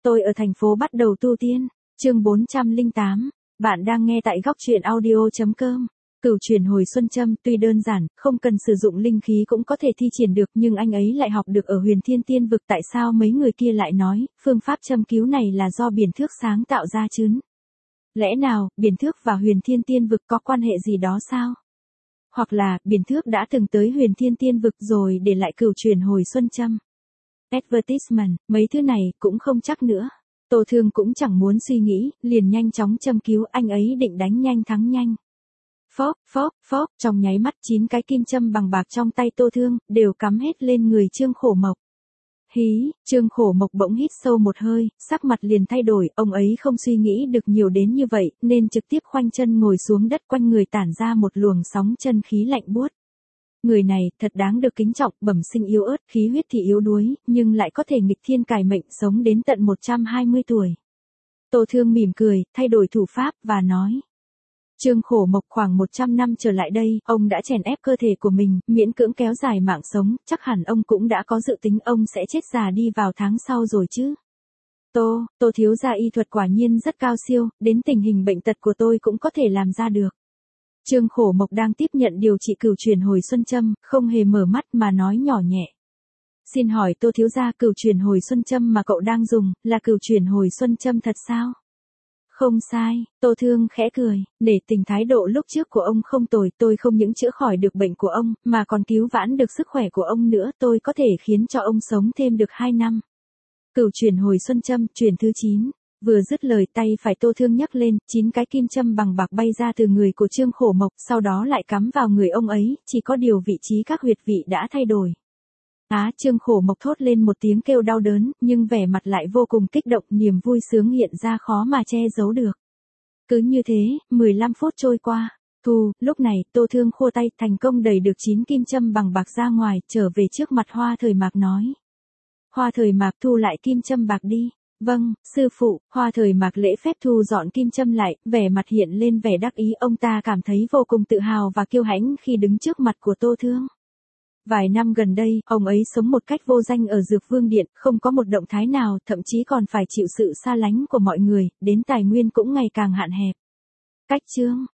Tôi ở thành phố bắt đầu tu tiên. Chương 408. Bạn đang nghe tại góc truyện audio.com. Cửu chuyển hồi xuân châm tuy đơn giản, không cần sử dụng linh khí cũng có thể thi triển được, nhưng anh ấy lại học được ở Huyền Thiên Tiên Vực. Tại sao mấy người kia lại nói, phương pháp châm cứu này là do Biển Thước sáng tạo ra chứ? Lẽ nào, Biển Thước và Huyền Thiên Tiên Vực có quan hệ gì đó sao? Hoặc là, Biển Thước đã từng tới Huyền Thiên Tiên Vực rồi để lại cửu chuyển hồi xuân châm. Advertisement, mấy thứ này cũng không chắc nữa. Tô Thương cũng chẳng muốn suy nghĩ, liền nhanh chóng châm cứu, anh ấy định đánh nhanh thắng nhanh. Phốc, phốc, phốc, trong nháy mắt 9 cái kim châm bằng bạc trong tay Tô Thương, đều cắm hết lên người Trương Khổ Mộc. Hí, Trương Khổ Mộc bỗng hít sâu một hơi, sắc mặt liền thay đổi, ông ấy không suy nghĩ được nhiều đến như vậy, nên trực tiếp khoanh chân ngồi xuống đất, quanh người tản ra một luồng sóng chân khí lạnh buốt. Người này, thật đáng được kính trọng, bẩm sinh yếu ớt, khí huyết thì yếu đuối, nhưng lại có thể nghịch thiên cải mệnh, sống đến tận 120 tuổi. Tô Thương mỉm cười, thay đổi thủ pháp, và nói. Trương Khổ Mộc khoảng 100 năm trở lại đây, ông đã chèn ép cơ thể của mình, miễn cưỡng kéo dài mạng sống, chắc hẳn ông cũng đã có dự tính ông sẽ chết già đi vào tháng sau rồi chứ. Tô thiếu gia y thuật quả nhiên rất cao siêu, đến tình hình bệnh tật của tôi cũng có thể làm ra được. Trương Khổ Mộc đang tiếp nhận điều trị cửu chuyển hồi xuân châm, không hề mở mắt mà nói nhỏ nhẹ. Xin hỏi Tô thiếu gia, cửu chuyển hồi xuân châm mà cậu đang dùng, là cửu chuyển hồi xuân châm thật sao? Không sai, Tô Thương khẽ cười, nể tình thái độ lúc trước của ông không tồi, tôi không những chữa khỏi được bệnh của ông, mà còn cứu vãn được sức khỏe của ông nữa, tôi có thể khiến cho ông sống thêm được 2 năm. Cửu chuyển hồi xuân châm, chuyển thứ 9. Vừa dứt lời, tay phải Tô Thương nhấc lên, 9 cái kim châm bằng bạc bay ra từ người của Trương Khổ Mộc, sau đó lại cắm vào người ông ấy, chỉ có điều vị trí các huyệt vị đã thay đổi. Trương Khổ Mộc thốt lên một tiếng kêu đau đớn, nhưng vẻ mặt lại vô cùng kích động, niềm vui sướng hiện ra khó mà che giấu được. Cứ như thế, 15 phút trôi qua. Lúc này, Tô Thương khua tay, thành công đẩy được 9 kim châm bằng bạc ra ngoài, trở về trước mặt Hoa Thời Mạc nói. Hoa Thời Mạc, thu lại kim châm bạc đi. Vâng, sư phụ. Hoa Thời Mạc lễ phép thu dọn kim châm lại, vẻ mặt hiện lên vẻ đắc ý, ông ta cảm thấy vô cùng tự hào và kiêu hãnh khi đứng trước mặt của Tô Thương. Vài năm gần đây, ông ấy sống một cách vô danh ở Dược Vương Điện, không có một động thái nào, thậm chí còn phải chịu sự xa lánh của mọi người, đến tài nguyên cũng ngày càng hạn hẹp. Cách chương,